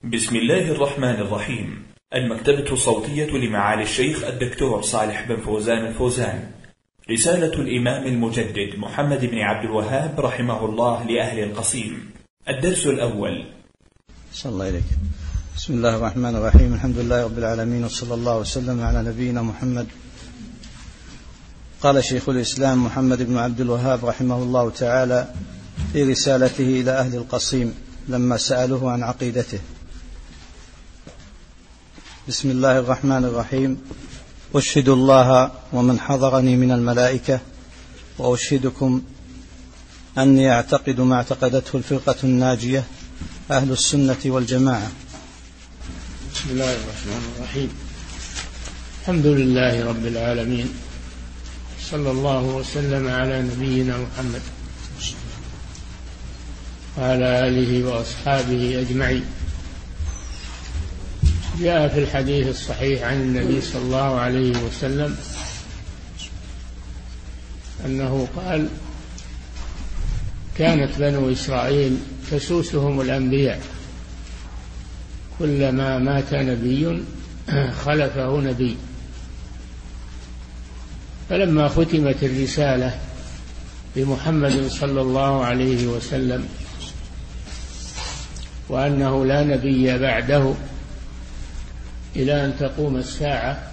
بسم الله الرحمن الرحيم. المكتبة الصوتية لمعالي الشيخ الدكتور صالح بن فوزان الفوزان. رسالة الإمام المجدد محمد بن عبد الوهاب رحمه الله لأهل القصيم. الدرس الأول. صلى الله عليك. بسم الله الرحمن الرحيم. الحمد لله رب العالمين، وصلى الله وسلم على نبينا محمد. قال شيخ الإسلام محمد بن عبد الوهاب رحمه الله تعالى في رسالته إلى أهل القصيم لما سألوه عن عقيدته: بسم الله الرحمن الرحيم. أشهد الله ومن حضرني من الملائكة وأشهدكم أني أعتقد ما اعتقدته الفرقة الناجية أهل السنة والجماعة. بسم الله الرحمن الرحيم. الحمد لله رب العالمين، صلى الله وسلم على نبينا محمد وعلى آله وأصحابه أجمعين. جاء في الحديث الصحيح عن النبي صلى الله عليه وسلم أنه قال: كانت بنو إسرائيل تسوسهم الأنبياء، كلما مات نبي خلفه نبي، فلما ختمت الرسالة بمحمد صلى الله عليه وسلم وأنه لا نبي بعده إلى أن تقوم الساعة،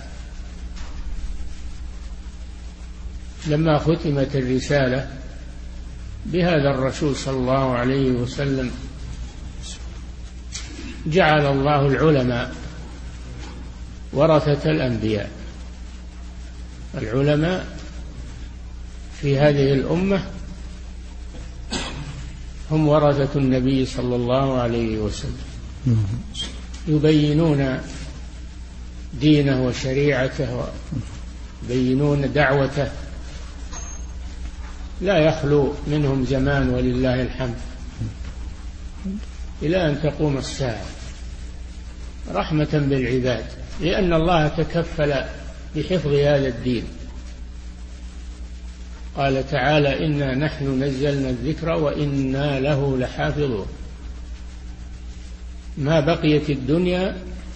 لما ختمت الرسالة بهذا الرسول صلى الله عليه وسلم جعل الله العلماء ورثة الأنبياء. العلماء في هذه الأمة هم ورثة النبي صلى الله عليه وسلم، يبينون دينه وشريعته ويبينون دعوته، لا يخلو منهم زمان ولله الحمد إلى أن تقوم الساعة، رحمة بالعباد، لأن الله تكفل بحفظ هذا الدين. قال تعالى: إنا نحن نزلنا الذكر وإنا له لحافظون. ما بقيت الدنيا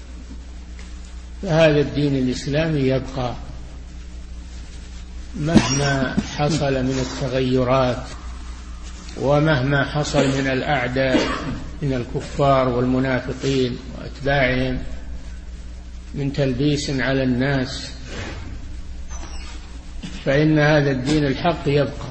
فهذا الدين الإسلامي يبقى مهما حصل من التغيرات ومهما حصل من الأعداء من الكفار والمنافقين وأتباعهم من تلبيس على الناس، فإن هذا الدين الحق يبقى،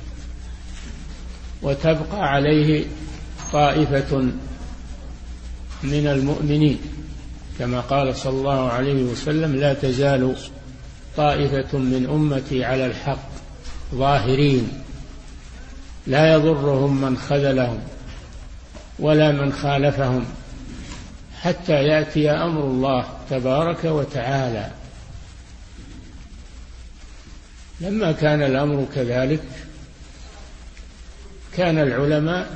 وتبقى عليه طائفة من المؤمنين، كما قال صلى الله عليه وسلم: لا تزال طائفة من أمتي على الحق ظاهرين لا يضرهم من خذلهم ولا من خالفهم حتى يأتي أمر الله تبارك وتعالى. لما كان الأمر كذلك كان العلماء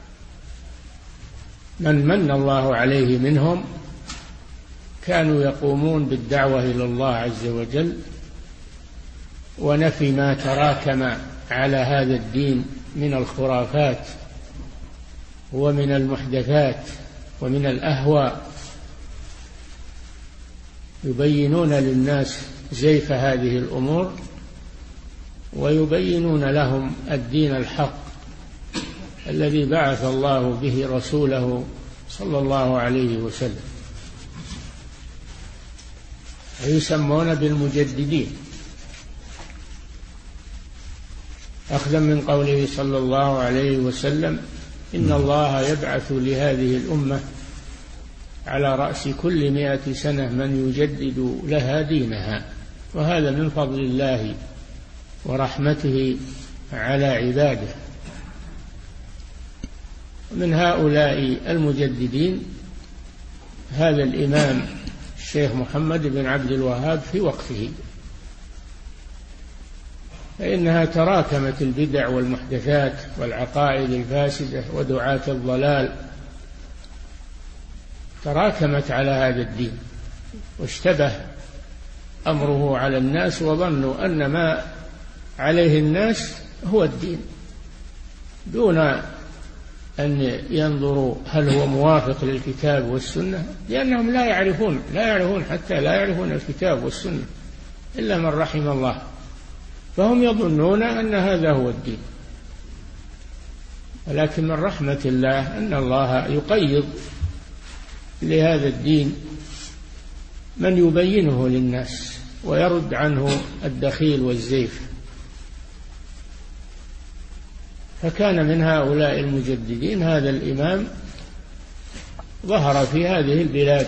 من الله عليه منهم كانوا يقومون بالدعوة إلى الله عز وجل ونفي ما تراكم على هذا الدين من الخرافات ومن المحدثات ومن الأهواء، يبينون للناس زيف هذه الأمور ويبينون لهم الدين الحق الذي بعث الله به رسوله صلى الله عليه وسلم، يسمون بالمجددين، أخذا من قوله صلى الله عليه وسلم: إن الله يبعث لهذه الأمة على رأس كل 100 سنة من يجدد لها دينها، وهذا من فضل الله ورحمته على عباده. من هؤلاء المجددين هذا الإمام الشيخ محمد بن عبد الوهاب في وقته، فإنها تراكمت البدع والمحدثات والعقائد الفاسدة ودعاة الضلال، تراكمت على هذا الدين، واشتبه أمره على الناس وظنوا أن ما عليه الناس هو الدين، دون أن ينظروا هل هو موافق للكتاب والسنة، لأنهم لا يعرفون حتى لا يعرفون الكتاب والسنة إلا من رحم الله، فهم يظنون أن هذا هو الدين. ولكن من رحمة الله أن الله يقيض لهذا الدين من يبينه للناس ويرد عنه الدخيل والزيف. فكان من هؤلاء المجددين هذا الإمام ظهر في هذه البلاد،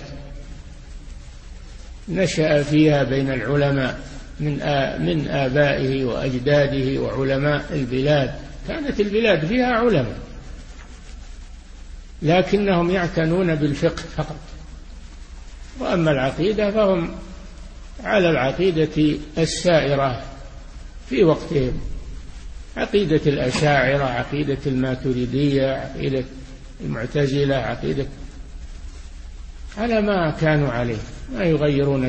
نشأ فيها بين العلماء من آبائه وأجداده وعلماء البلاد. كانت البلاد فيها علماء لكنهم يعتنون بالفقه فقط، وأما العقيدة فهم على العقيدة السائرة في وقتهم، عقيدة الأشاعرة، عقيدة الماتريدية، عقيدة المعتزلة، عقيدة على ما كانوا عليه، ما يغيرون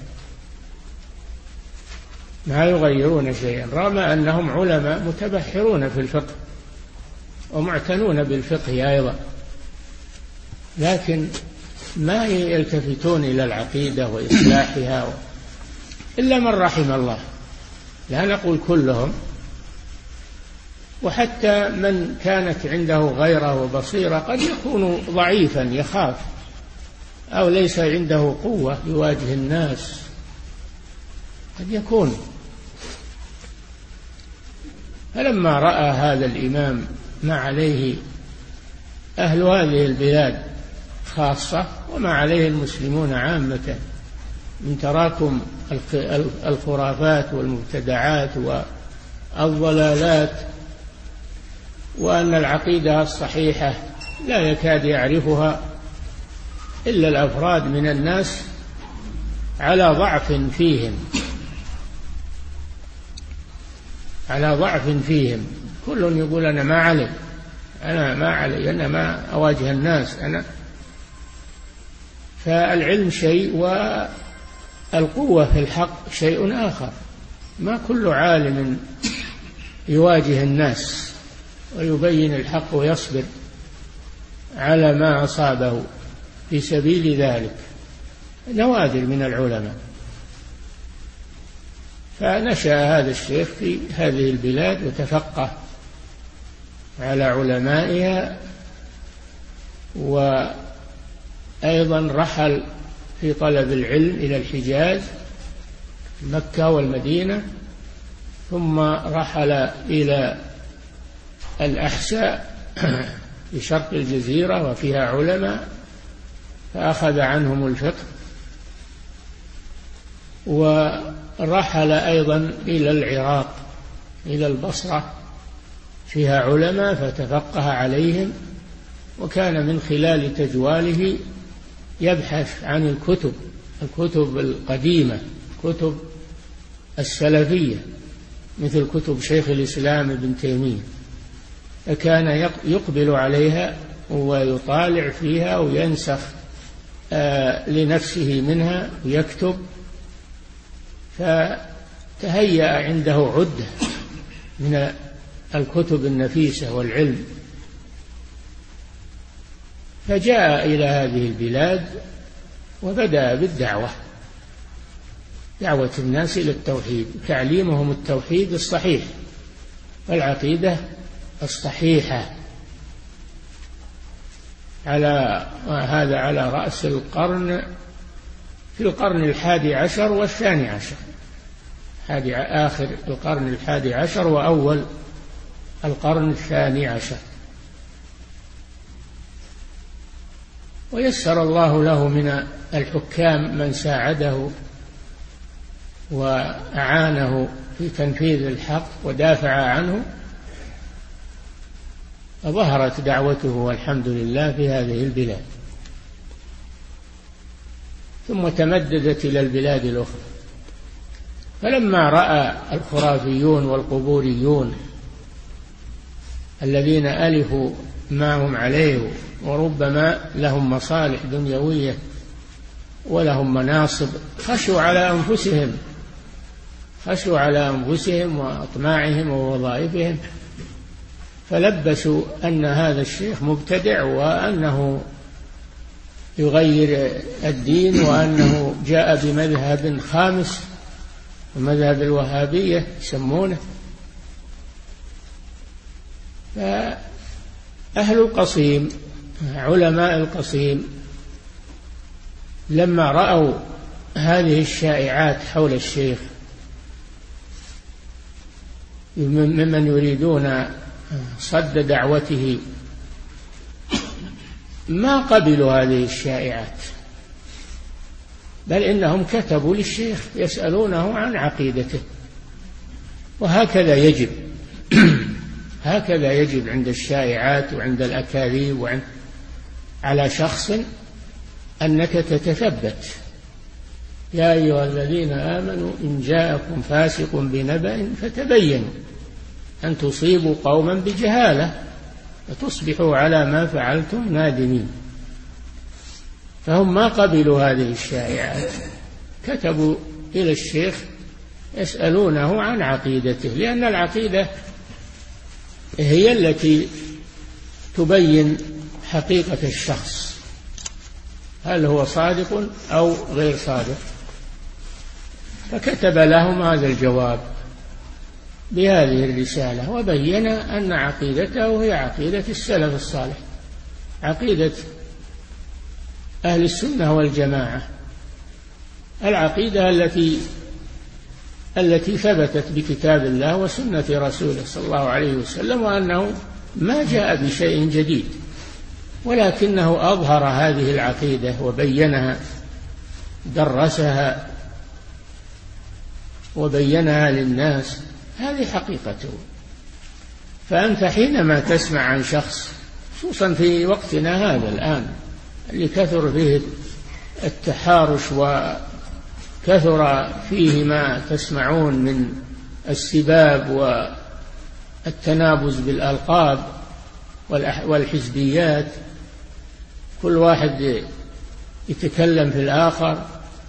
شيئا رغم أنهم علماء متبحرون في الفقه ومعتنون بالفقه أيضا، لكن ما يلتفتون إلى العقيدة وإصلاحها إلا من رحم الله. لا نقول كلهم، وحتى من كانت عنده غيرة وبصيرة قد يكون ضعيفا يخاف أو ليس عنده قوة يواجه الناس، قد يكون. فلما رأى هذا الإمام ما عليه أهل هذه البلاد خاصة وما عليه المسلمون عامة من تراكم الخرافات والمبتدعات والضلالات، وأن العقيدة الصحيحة لا يكاد يعرفها إلا الأفراد من الناس على ضعف فيهم، كل يقول أنا ما علي، أنا ما أواجه الناس أنا. فالعلم شيء والقوة في الحق شيء آخر، ما كل عالم يواجه الناس ويبين الحق ويصبر على ما أصابه في سبيل ذلك، نوادر من العلماء. فنشأ هذا الشيخ في هذه البلاد وتفقه على علمائها، وأيضا رحل في طلب العلم إلى الحجاز، مكة والمدينة، ثم رحل إلى الأحساء في شرق الجزيرة وفيها علماء فأخذ عنهم الفقه، ورحل أيضا إلى العراق إلى البصرة فيها علماء فتفقه عليهم، وكان من خلال تجواله يبحث عن الكتب القديمة، كتب السلفية مثل كتب شيخ الإسلام ابن تيمية، فكان يقبل عليها ويطالع فيها وينسخ لنفسه منها ويكتب، فتهيأ عنده عدة من الكتب النفيسة والعلم، فجاء إلى هذه البلاد وبدأ بالدعوة، دعوة الناس إلى التوحيد، تعليمهم التوحيد الصحيح والعقيدة الصحيحة. هذا على رأس القرن، في القرن 11 والثاني عشر، آخر القرن 11 وأول القرن 12. ويسر الله له من الحكام من ساعده وأعانه في تنفيذ الحق ودافع عنه، فظهرت دعوته والحمد لله في هذه البلاد، ثم تمددت إلى البلاد الأخرى. فلما رأى الخرافيون والقبوريون الذين ألفوا ما هم عليه وربما لهم مصالح دنيوية ولهم مناصب، خشوا على أنفسهم وأطماعهم ووظائفهم، فلبسوا أن هذا الشيخ مبتدع وأنه يغير الدين وأنه جاء بمذهب خامس ومذهب الوهابية يسمونه. فأهل القصيم علماء القصيم لما رأوا هذه الشائعات حول الشيخ ممن يريدون صد دعوته ما قبلوا هذه الشائعات، بل إنهم كتبوا للشيخ يسألونه عن عقيدته. وهكذا يجب هكذا يجب عند الشائعات وعند الأكاذيب على شخص أنك تتثبت. يا أيها الذين آمنوا إن جاءكم فاسق بنبأ فتبينوا أن تصيبوا قوما بجهالة فتصبحوا على ما فعلتم نادمين. فهم ما قبلوا هذه الشائعات، كتبوا إلى الشيخ يسألونه عن عقيدته، لأن العقيدة هي التي تبين حقيقة الشخص، هل هو صادق أو غير صادق. فكتب لهم هذا الجواب بهذه الرسالة، وبين أن عقيدته هي عقيدة السلف الصالح، عقيدة أهل السنة والجماعة، العقيدة التي ثبتت بكتاب الله وسنة رسوله صلى الله عليه وسلم، وأنه ما جاء بشيء جديد ولكنه أظهر هذه العقيدة وبينها، درسها وبينها للناس، هذه حقيقته. فأنت حينما تسمع عن شخص، خصوصا في وقتنا هذا الآن اللي كثر فيه التحارش وكثر فيه ما تسمعون من السباب والتنابز بالألقاب والحزبيات، كل واحد يتكلم في الآخر،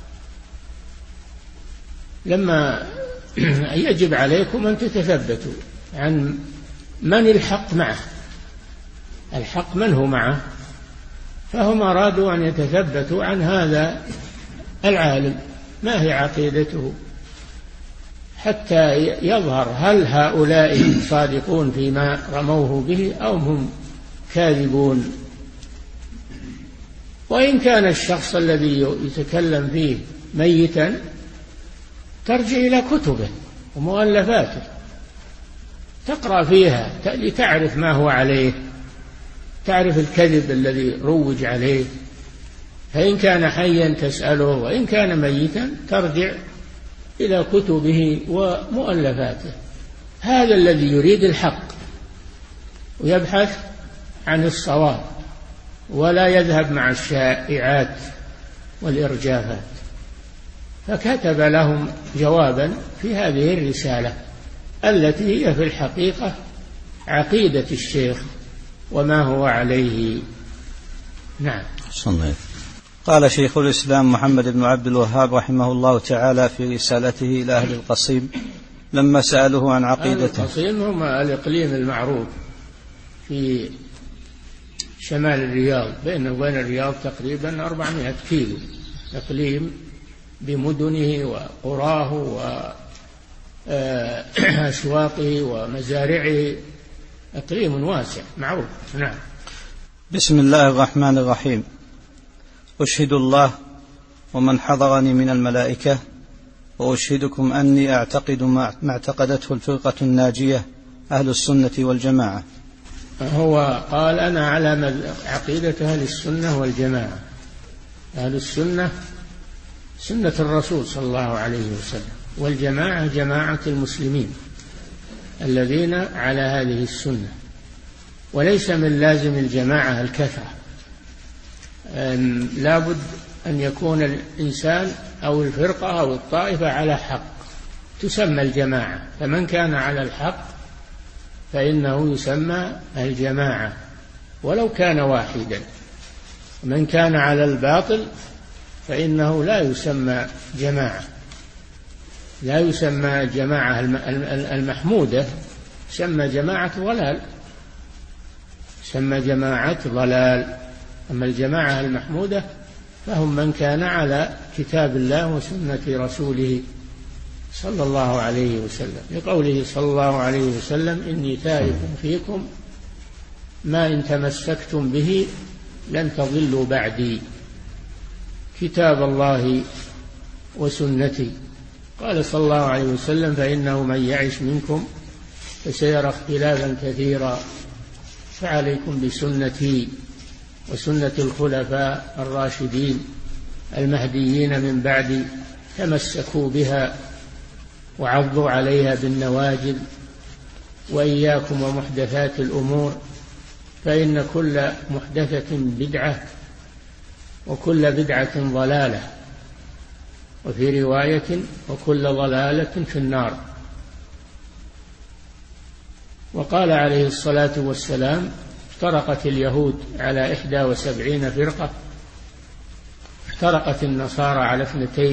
لما يجب عليكم أن تتثبتوا عن من الحق معه، الحق من هو معه. فهم أرادوا أن يتثبتوا عن هذا العالم ما هي عقيدته، حتى يظهر هل هؤلاء صادقون فيما رموه به أو هم كاذبون. وإن كان الشخص الذي يتكلم فيه ميتا ترجع إلى كتبه ومؤلفاته، تقرأ فيها لتعرف ما هو عليه، تعرف الكذب الذي روج عليه. فإن كان حيا تسأله، وإن كان ميتا ترجع إلى كتبه ومؤلفاته. هذا الذي يريد الحق ويبحث عن الصواب، ولا يذهب مع الشائعات والإرجافات. فكتب لهم جوابا في هذه الرسالة التي هي في الحقيقة عقيدة الشيخ وما هو عليه. نعم. صنعت. قال شيخ الإسلام محمد بن عبد الوهاب رحمه الله تعالى في رسالته إلى أهل القصيم لما سألوه عن عقيدته. القصيم هم الإقليم المعروف في شمال الرياض، بين وبين الرياض تقريبا 400 كيلو، إقليم بمدنه وقراه وأسواقه ومزارعه، إقليم واسع معروف. نعم. بسم الله الرحمن الرحيم. أشهد الله ومن حضرني من الملائكة وأشهدكم أني أعتقد ما اعتقدته الفرقة الناجية أهل السنة والجماعة. هو قال أنا على عقيدة أهل السنة والجماعة. أهل السنة سنة الرسول صلى الله عليه وسلم، والجماعة جماعة المسلمين الذين على هذه السنة. وليس من لازم الجماعة الكثرة، لابد أن يكون الإنسان أو الفرقة أو الطائفة على حق تسمى الجماعة. فمن كان على الحق فإنه يسمى الجماعة ولو كان واحدا، ومن كان على الباطل فإنه لا يسمى جماعة، لا يسمى الجماعة المحمودة، يسمى جماعة ضلال. تسمى جماعة ضلال. أما الجماعة المحمودة فهم من كان على كتاب الله وسنة رسوله صلى الله عليه وسلم، لقوله صلى الله عليه وسلم: إني تارك فيكم ما إن تمسكتم به لن تضلوا بعدي، كتاب الله وسنتي. قال صلى الله عليه وسلم: فإنه من يعش منكم فسيرى اختلافا كثيرا، فعليكم بسنتي وسنة الخلفاء الراشدين المهديين من بعدي، تمسكوا بها وعضوا عليها بالنواجذ، وإياكم ومحدثات الأمور، فإن كل محدثة بدعة وكل بدعة ضلالة، وفي رواية: وكل ضلالة في النار. وقال عليه الصلاة والسلام: افترقت اليهود على 71 فرقة، افترقت النصارى على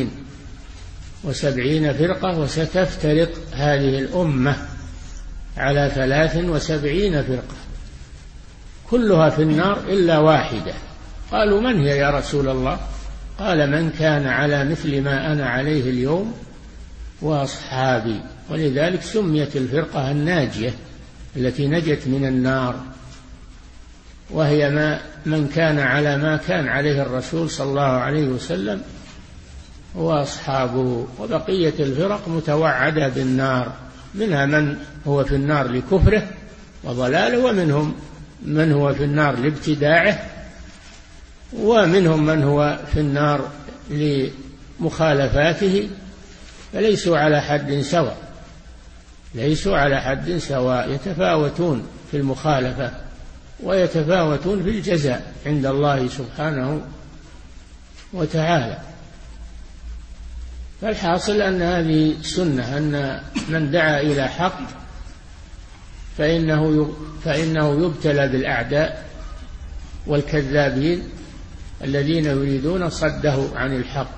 72 فرقة، وستفترق هذه الأمة على 73 فرقة كلها في النار إلا واحدة. قالوا: من هي يا رسول الله؟ قال: من كان على مثل ما أنا عليه اليوم وأصحابي. ولذلك سميت الفرقة الناجية التي نجت من النار، وهي من كان على ما كان عليه الرسول صلى الله عليه وسلم وأصحابه. وبقية الفرق متوعدة بالنار، منها من هو في النار لكفره وضلاله، ومنهم من هو في النار لابتداعه، ومنهم من هو في النار لمخالفاته، فليسوا على حد سواء، ليسوا على حد سواء، يتفاوتون في المخالفة ويتفاوتون في الجزاء عند الله سبحانه وتعالى. فالحاصل أن هذه سنة، أن من دعا إلى حق فإنه يبتلى بالأعداء والكذابين الذين يريدون صده عن الحق.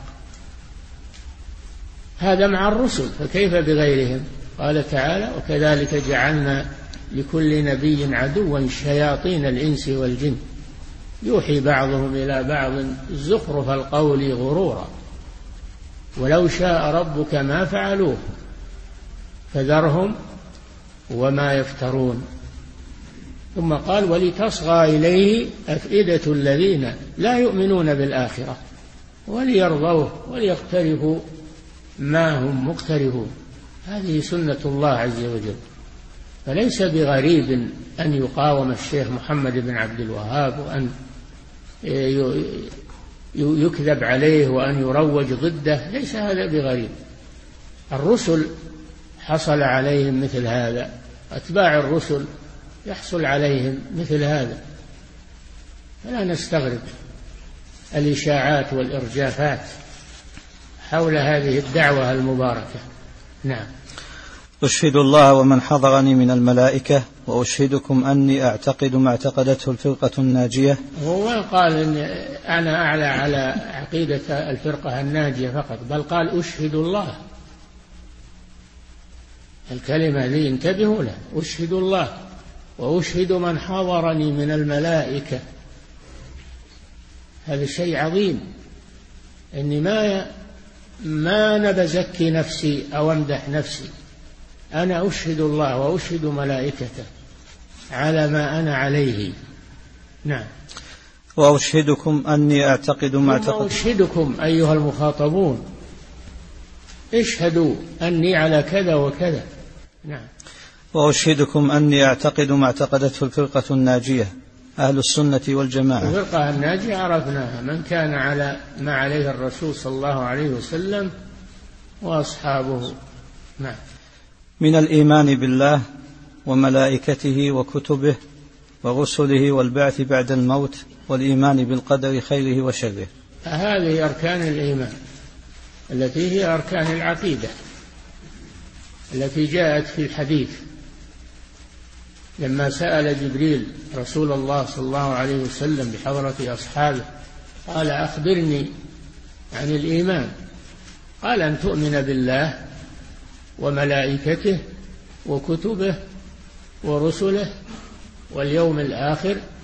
هذا مع الرسل، فكيف بغيرهم؟ قال تعالى: وكذلك جعلنا لكل نبي عدوا شياطين الإنس والجن يوحي بعضهم إلى بعض زخرف القول غرورا ولو شاء ربك ما فعلوه فذرهم وما يفترون. ثم قال: ولتصغى إليه أفئدة الذين لا يؤمنون بالآخرة وليرضوه وليقترفوا ما هم مقترفون. هذه سنة الله عز وجل، فليس بغريب أن يقاوم الشيخ محمد بن عبد الوهاب، وأن يكذب عليه، وأن يروج ضده، ليس هذا بغريب. الرسل حصل عليهم مثل هذا، أتباع الرسل يحصل عليهم مثل هذا، فلا نستغرب الإشاعات والإرجافات حول هذه الدعوة المباركة. نعم. أشهد الله ومن حضرني من الملائكة وأشهدكم أني أعتقد ما اعتقدته الفرقة الناجية. هو ما قال إن أنا أعلى على عقيدة الفرقة الناجية فقط، بل قال أشهد الله. الكلمة ذي انتبهوا له، أشهد الله وأشهد من حضرني من الملائكة. هذا شيء عظيم، إني ما نبزكي نفسي أو أمدح نفسي، أنا أشهد الله وأشهد ملائكته على ما أنا عليه. نعم. وأشهدكم أني أعتقد ما اعتقد. أشهدكم أيها المخاطبون، اشهدوا أني على كذا وكذا. نعم. وأشهدكم أني أعتقد ما اعتقدته الفرقة الناجية أهل السنة والجماعة. الفرقة الناجية عرفناها، من كان على ما عليه الرسول صلى الله عليه وسلم وأصحابه. نعم. من الإيمان بالله وملائكته وكتبه ورسله والبعث بعد الموت والإيمان بالقدر خيره وشره. هذه أركان الإيمان التي هي أركان العقيدة التي جاءت في الحديث لما سأل جبريل رسول الله صلى الله عليه وسلم بحضرة أصحابه قال: أخبرني عن الإيمان. قال: أن تؤمن بالله وملائكته وكتبه ورسله واليوم الآخر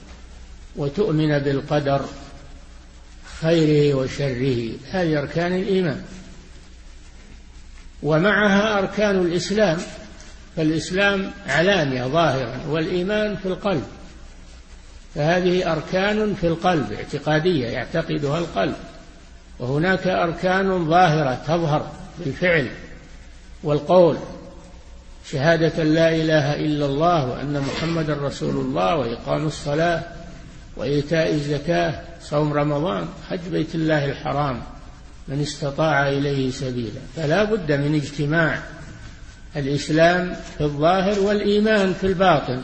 وتؤمن بالقدر خيره وشره. هذه أركان الإيمان، ومعها أركان الإسلام، فالإسلام علانية ظاهرا، والإيمان في القلب، فهذه أركان في القلب اعتقادية يعتقدها القلب، وهناك أركان ظاهرة تظهر بالفعل والقول، شهادة لا إله إلا الله وأن محمد رسول الله، وإقام الصلاة، وإيتاء الزكاة، صوم رمضان، حج بيت الله الحرام من استطاع إليه سبيلا. فلا بد من اجتماع الإسلام في الظاهر والإيمان في الباطن،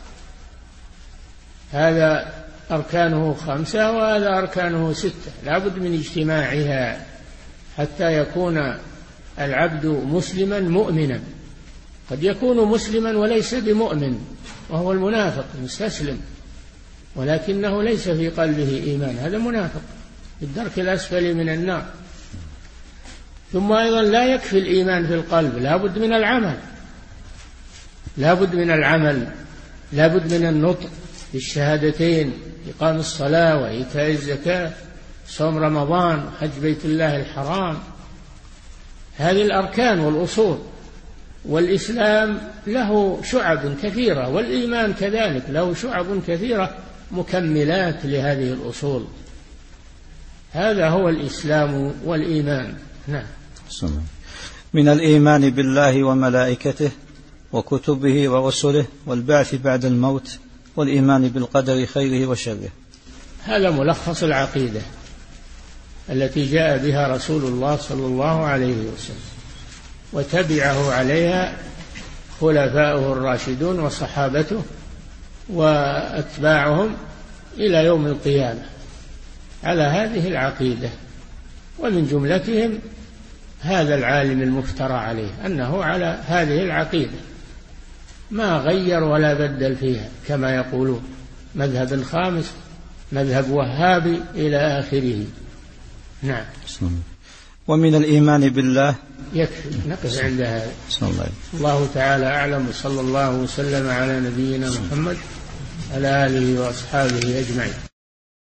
هذا أركانه 5 وهذا أركانه 6، لا بد من اجتماعها حتى يكون العبد مسلما مؤمنا. قد يكون مسلما وليس بمؤمن، وهو المنافق المستسلم، ولكنه ليس في قلبه إيمان، هذا منافق في الدرك الأسفل من النار. ثم أيضا لا يكفي الإيمان في القلب، لا بد من العمل، لا بد من العمل، لا بد من النطق بالشهادتين، إقام الصلاة وإيتاء الزكاة، صوم رمضان، حج بيت الله الحرام، هذه الأركان والأصول. والإسلام له شعب كثيرة، والإيمان كذلك له شعب كثيرة مكملات لهذه الأصول. هذا هو الإسلام والإيمان. نعم. من الإيمان بالله وملائكته وكتبه ورسله والبعث بعد الموت والإيمان بالقدر خيره وشره. هذا ملخص العقيدة التي جاء بها رسول الله صلى الله عليه وسلم، وتبعه عليها خلفاؤه الراشدون وصحابته وأتباعهم إلى يوم القيامة على هذه العقيدة. ومن جملتهم هذا العالم المفترى عليه أنه على هذه العقيدة، ما غير ولا بدل فيها كما يقولون، مذهب خامس، مذهب وهابي إلى آخره. نعم. ومن الإيمان بالله. يكفي نقف عند هذا. الله تعالى أعلم، وصلى الله وسلم على نبينا محمد على آله وأصحابه أجمعين.